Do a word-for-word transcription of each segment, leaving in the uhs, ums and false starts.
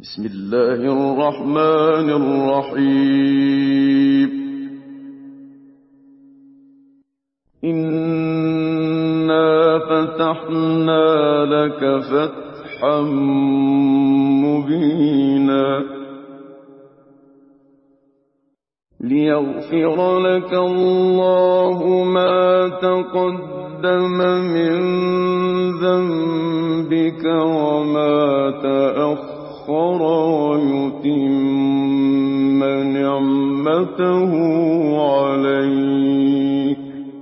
بسم الله الرحمن الرحيم. إنا فتحنا لك فتحا مبينا ليغفر لك الله ما تقدم من ذنبك وما تأخر ويتم نعمته عليك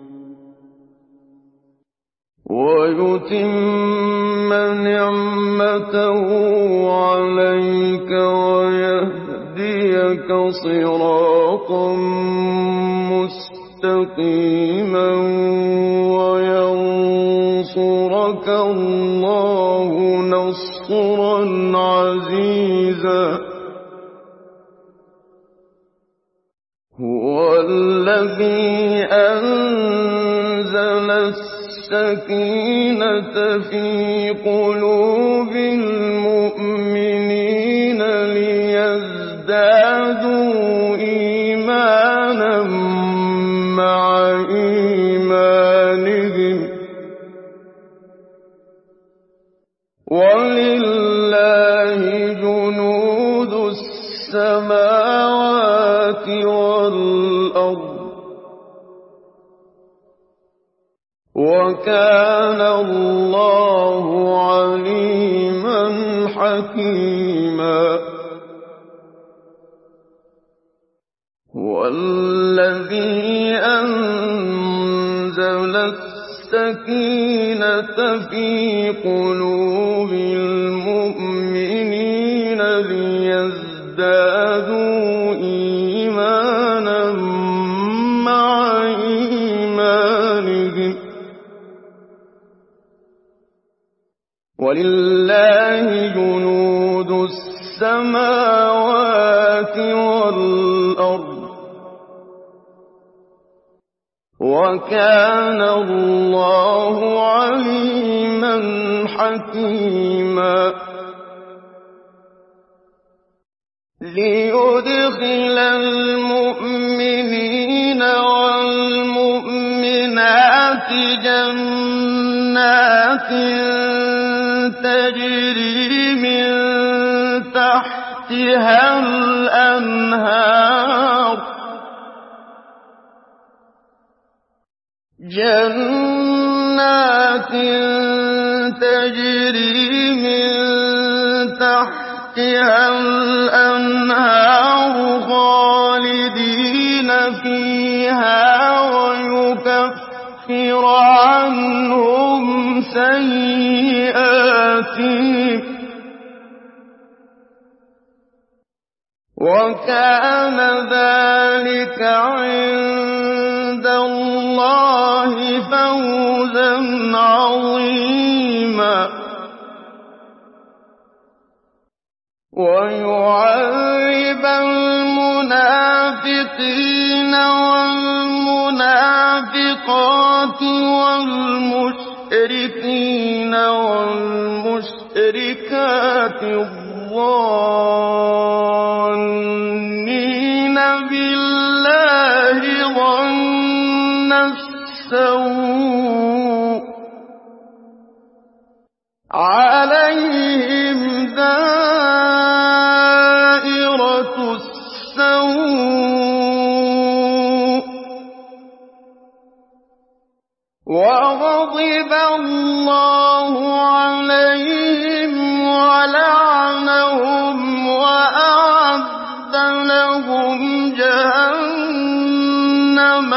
ويتم نعمته عليك ويهديك صراطا مستقيما وينصرك الله نصرا عزيزا. هو الذي أنزل السكينة في قلوب المؤمنين ليزدادوا إيمانا مع إيمانهم ولله جنود السماوات والأرض وكان الله عليما حكيما. هو الذي أنزل السكينة في قلوب المؤمنين ليزدادوا إيمانا مع إيمانهم ولله جنود السماوات والأرض وكان الله عليما حكيما. ليدخل المؤمنين والمؤمنات جنات تجري من تحتها الأنهار جنات تجري من تحتها الأنهار خالدين فيها ويكفر عنهم سيئاتهم وكان ذلك عند الله فوزا عظيما. ويعذب المنافقين والمنافقات والمشركين والمشركات الظانين بالله ظن السوء عليهم دائرة السوء وغضب الله عليهم ولعنهم وأعد لهم جهنم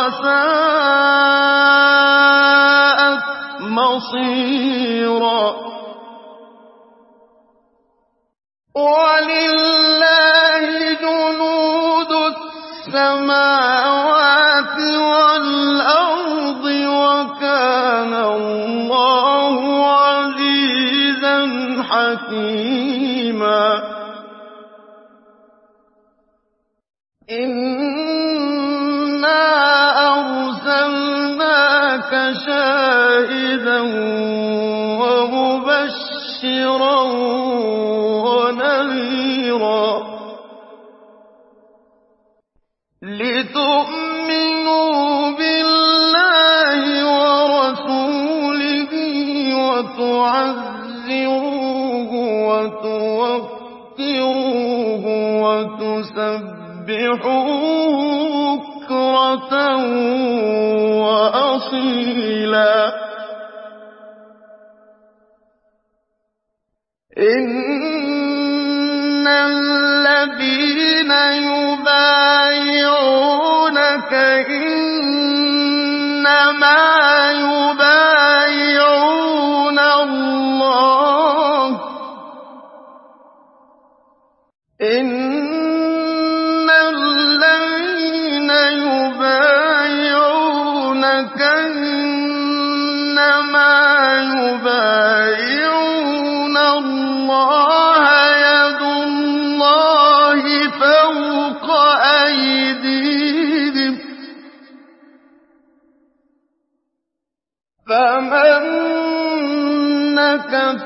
وساءت مصيرا. ولله جنود السماوات والأرض وكان الله عزيزا حكيما. إنا أرسلناك شاهدا ومبشرا ونذيرا وتوقروه وتسبحوه بكرة وأصيلا إن الذين يبايعونك إنما يبايعون الله إن الذين يبايعونك إنما يبايعون الله يد الله فوق أيديهم فمن نكث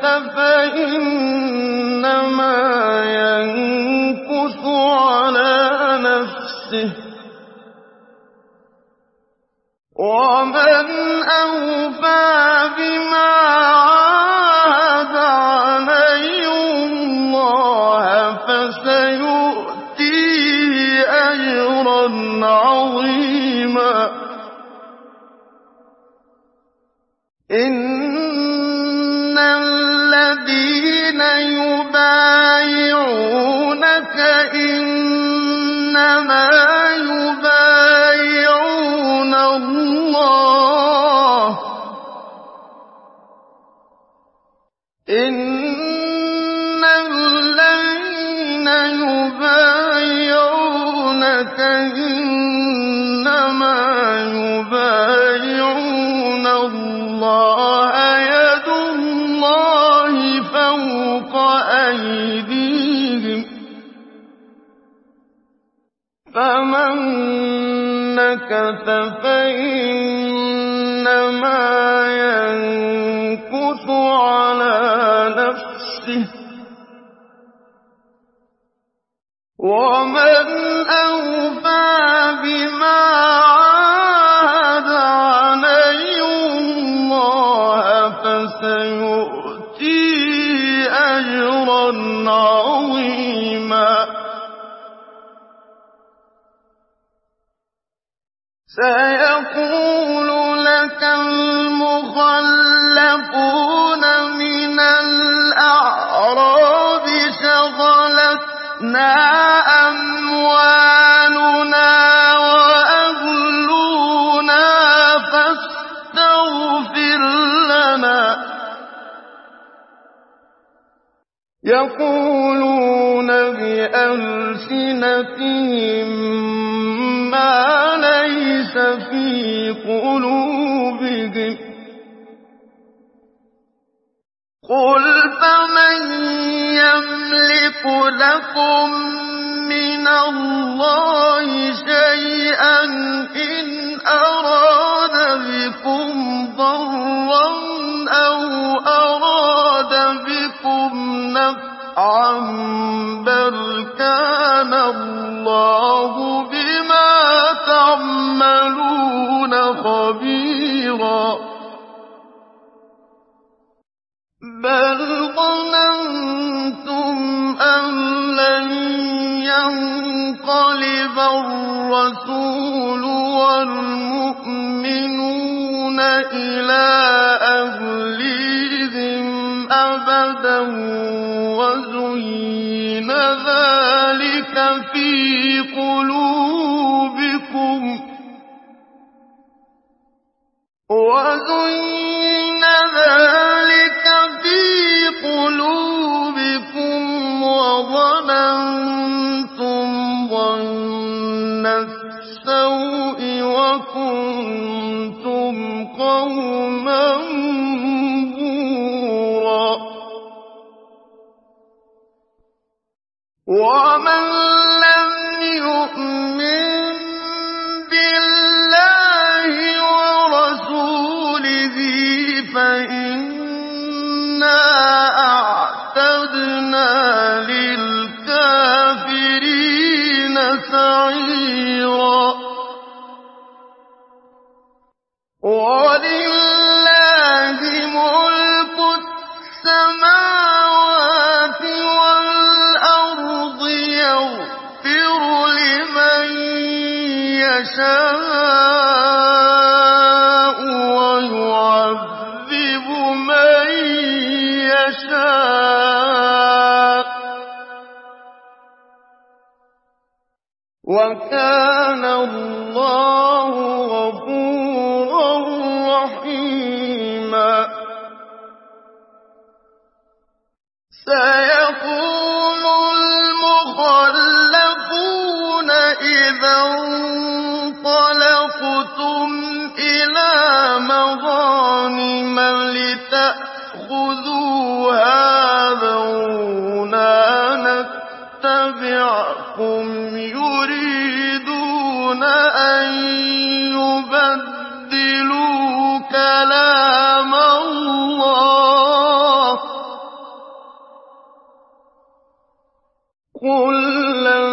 فإنما ينكث على نفسه ومن أوفى بما عاهد عليه الله فسيؤتيه أجرا عظيما إن الذين يبايعونك إنما يبايعون الله إن الذين يبايعونك إنما يبايعون الله يد الله فوق أيديهم فمن نكث فإنما ينكث على نفسه ومن أوفى بما عاهد عليه الله فسيؤتيه أجرا عظيما سيقول لك المخلفون من الأعراب شغلتنا أموالنا وأهلنا فاستغفر لنا يقولون بألسنتهم ما ليس في قلوبهم قل فمن يملك لكم من الله شيئا إن أراد بكم ضرا أو أراد بكم نفعا بل كان الله بما تعملون خبيرا بل ظننتم أن لن ينقلب الرسول والمؤمنون إلى أهليهم أبدا وزين ذلك في قلوبكم وزين ذلك في قلوبكم وظننتم ظن السوء وكنتم قوما بورا ومن لم يؤمن بالله ورسوله فإنا أعتدنا للكافرين سعيرا ولله ملك السماوات وَكَانَ اللَّهُ غَفُورًا رَّحِيمًا. سَيَقُولُ الْمُخَلَّفُونَ إِذَا انطَلَقْتُمْ إِلَىٰ مَغَانِمَ لِتَأْخُذُوهَا ذَرُونَا نَتَّبِعْكُمْ يُرِيدُونَ أَن يُبَدِّلُوا كَلَامَ اللَّهِ ۚ قُل لَّن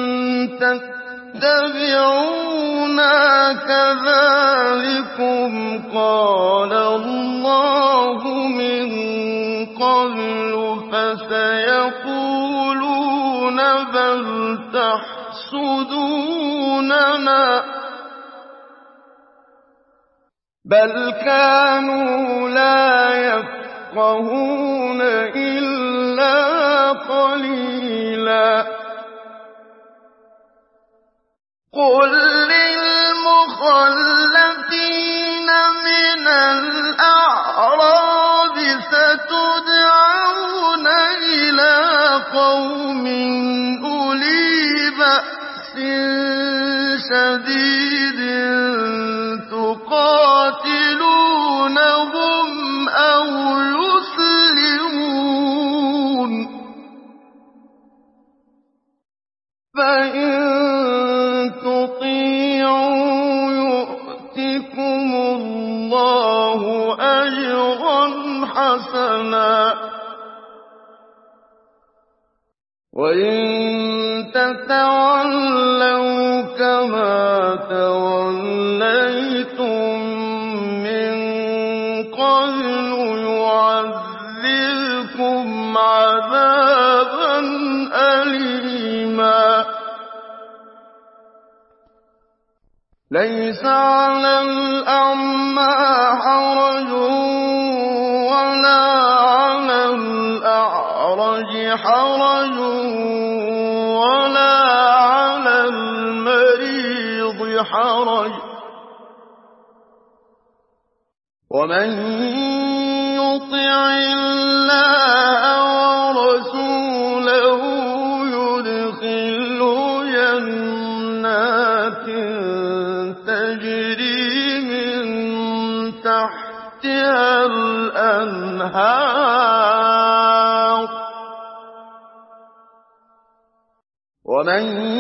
تَتَّبِعُونَا كَذَٰلِكُمْ قَالَ اللَّهُ مِن قَبْلُ فَسَيَقُولُونَ بَلْ تَحْسُدُونَنَا ۚ بَلْ كَانُوا لَا يَفْقَهُونَ إِلَّا قَلِيلًا. قُل لِّلْمُخَلَّفِينَ مِنَ الْأَعْرَابِ سَتُدْعَوْنَ إِلَىٰ قَوْمٍ أُولِي بَأْسٍ شَدِيدٍ تُقَاتِلُونَهُمْ أَوْ يُسْلِمُونَ ۖ فَإِن تُطِيعُوا يُؤْتِكُمُ اللَّهُ أَجْرًا حَسَنًا ۖ وَإِن تَتَوَلَّوْا كَمَا تَوَلَّيْتُم مِّن قَبْلُ يُعَذِّبْكُمْ عَذَابًا أَلِيمًا. لَيْسَ عَلَى الْأَعْمَىٰ حَرَجٌ وَلَا عَلَى الْأَعْرَجِ حَرَجٌ وَلَا عَلَى الْمَرِيضِ حَرَجٌ ۗ وَمَن يُطِعِ اللَّهَ وَرَسُولَهُ يُدْخِلْهُ جَنَّاتٍ تَجْرِي مِن تَحْتِهَا الْأَنْهَارُ ۖ وَمَن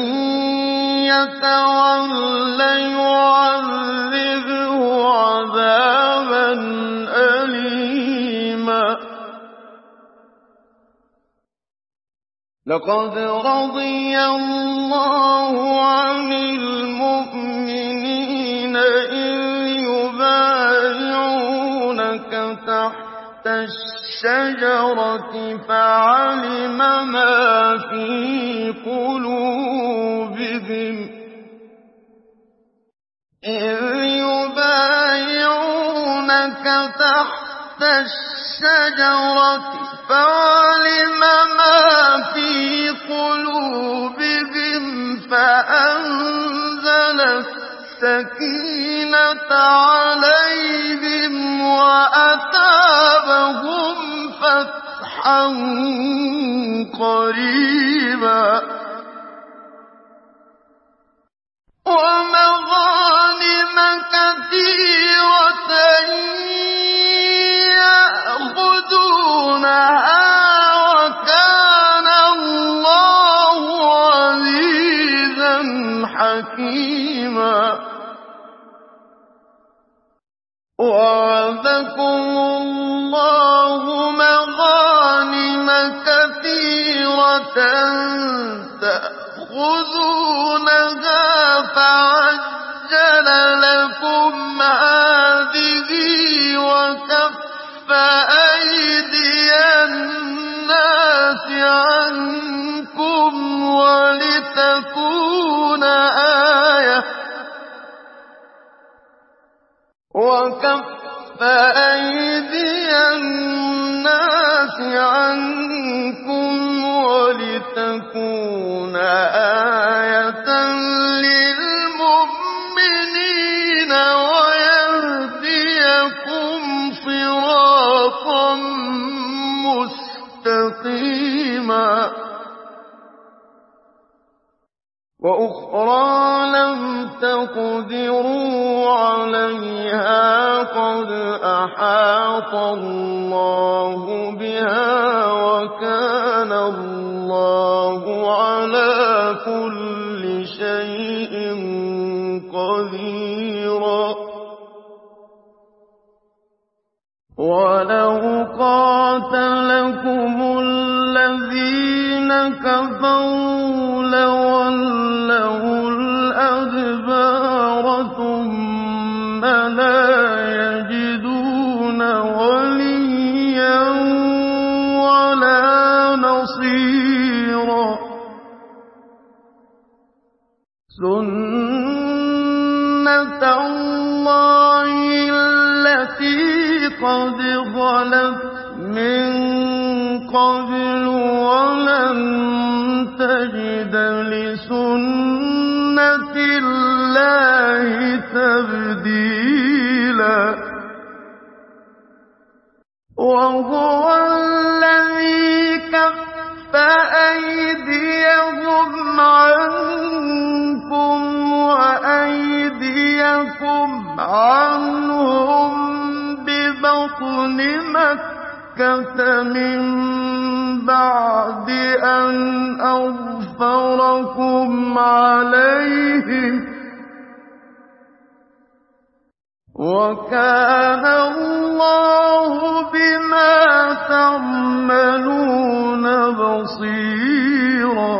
يَتَوَلَّ يُعَذِّبْهُ عَذَابًا أَلِيمًا. لَقَدْ رَضِيَ اللَّهُ عَنِ الْمُؤْمِنِينَ إِذْ يُبَايِعُونَكَ تَحْتَ الشَّجَرَةِ فَعَلِمَ مَا فِي قُلُوبِهِمْ إِذْ يُبَايِعُونَكَ تَحْتَ الشَّجَرَةِ فَعَلِمَ مَا فِي قُلُوبِهِمْ فَأَنزَلَ السَّكِينَةَ عَلَيْهِمْ وَأَثَابَهُمْ فَتْحًا قَرِيبًا وَمَغَانِمَ كَثِيرَةً يَأْخُذُونَهَا ۗ وَكَانَ اللَّهُ عَزِيزًا حَكِيمًا. وَعَدَكُمُ اللَّهُ مَغَانِمَ كَثِيرَةً تَأْخُذُونَهَا فَعَجَّلَ لَكُمْ هَٰذِهِ وَكَفَّ أَيْدِيَ النَّاسِ عَنكُمْ وَلِتَكُونَ آيَةً وَكَفَّ أَيْدِيَ النَّاسِ عَنكُمْ وَلِتَكُونَ آيَةً وأخرى لم تقدروا عليها قد أحاط الله بها وكان الله على كل شيء قديرا ولو قاتلكم الذين كفروا لولوا الأدبار ثم لا يجدون وليا ولا نصيرا سنة الله التي قد خلت من قبل ولن تجد لسنة الله تبديلا وهو الذي كف أيديهم عنكم وأيديكم عنهم ببطن مكة من بعد أن أظفركم عليهم وكان الله بما تعملون بصيرا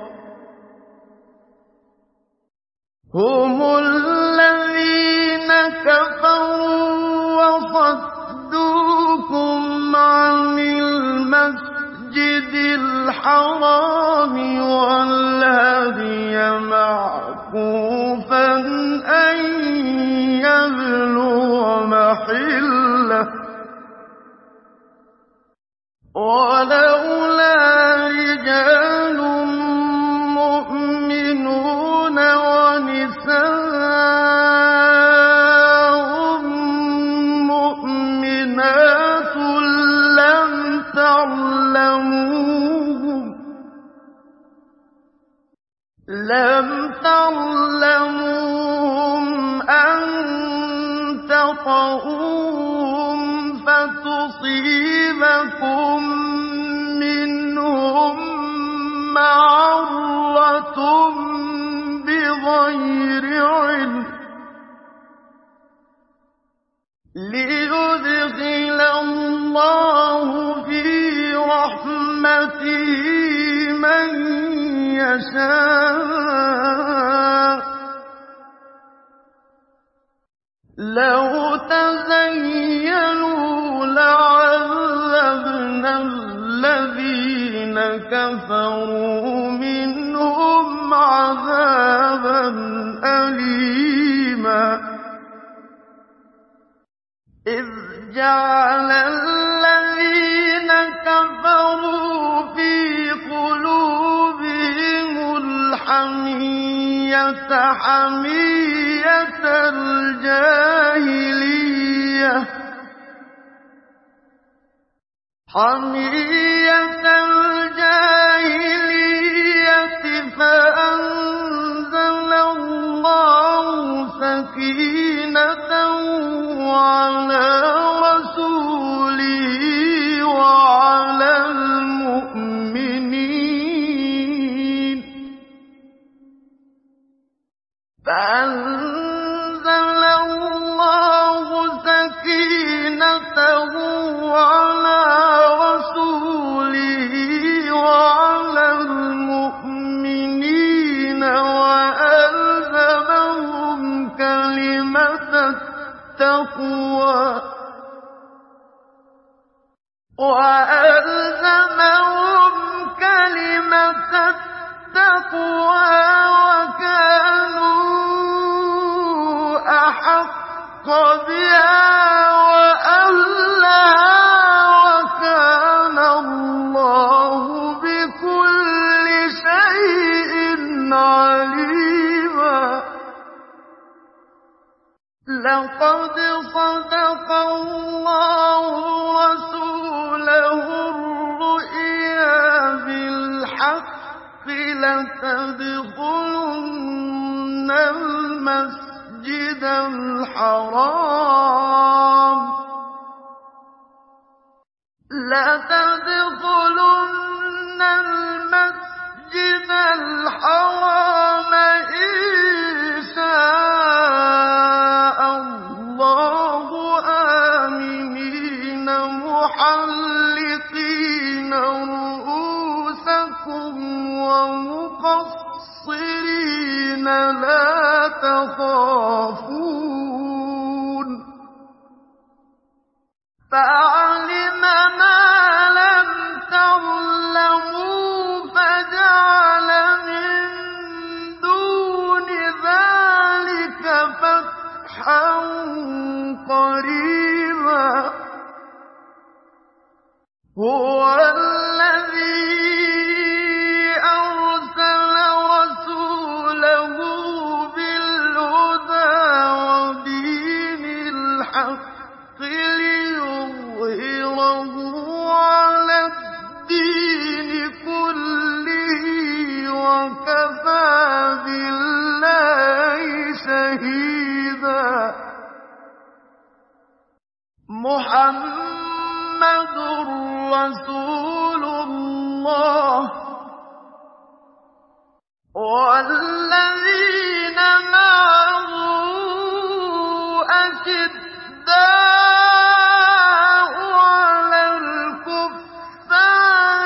هم الذين كفروا وصدوكم عن المسجد الحرام والهدي معكوفا أن يبلغ محله ولولا رجال مؤمنون ونساء مؤمنات لم تعلموهم لم تعلموهم أن تطؤوهم فتصيبكم منهم معرة بغير علم ليدخل الله في رحمته من يشاء لو تزينوا لعذبنا الذين كفروا منهم عذابا أليما إذ جعل الذين كفروا في قلوبهم الحمية حمية الجاهلية حمية الجاهلية فأنزل الله سكينته على رسوله وعلى المؤمنين فأنزل الله سكينته على رسوله وعلى المؤمنين وألزمهم كلمة التقوى وألزمهم كلمة التقوى وكانوا أحق بها وأهلها وكان الله بكل شيء عليما لقد صدق الله رسوله الرؤيا بالحق لتدخلن المسجد الحرام لتدخلن المسجد الحرام إن شاء الله آمنين محلقين رؤوسكم ومقصرين لا تخافون فعلم ما لم تعلموا فجعل من دون ذلك فتحا قريبا هو الذي أرسل رسوله بالهدى ودين الحق ليظهره على الدين كله وكفى بالله شهيدا محمد رسول الله والذين معه أشداء على الكفار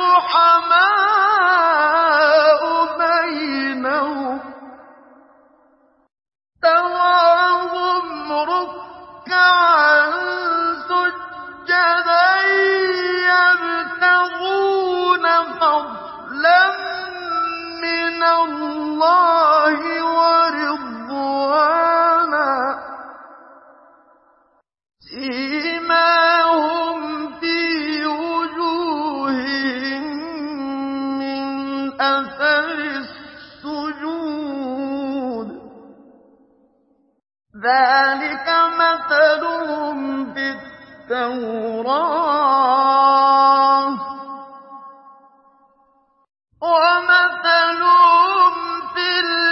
رحماء بينهم تراهم ركعا سجدا يبتغون فضلا من الله ورضوانا سيماهم في وجوههم من أثر السجود ذلك مثلهم في التوراة ومثلهم في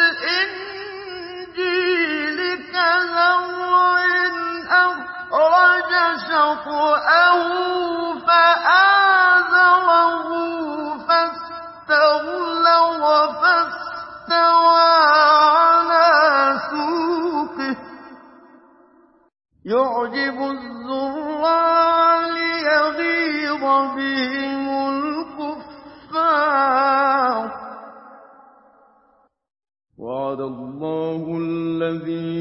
الإنجيل كزرع أخرج شطأه فآزره فاستغلظ فاستوى على سوقه يعجب الزراع ليغيظ بهم الكفار وعد الله الذين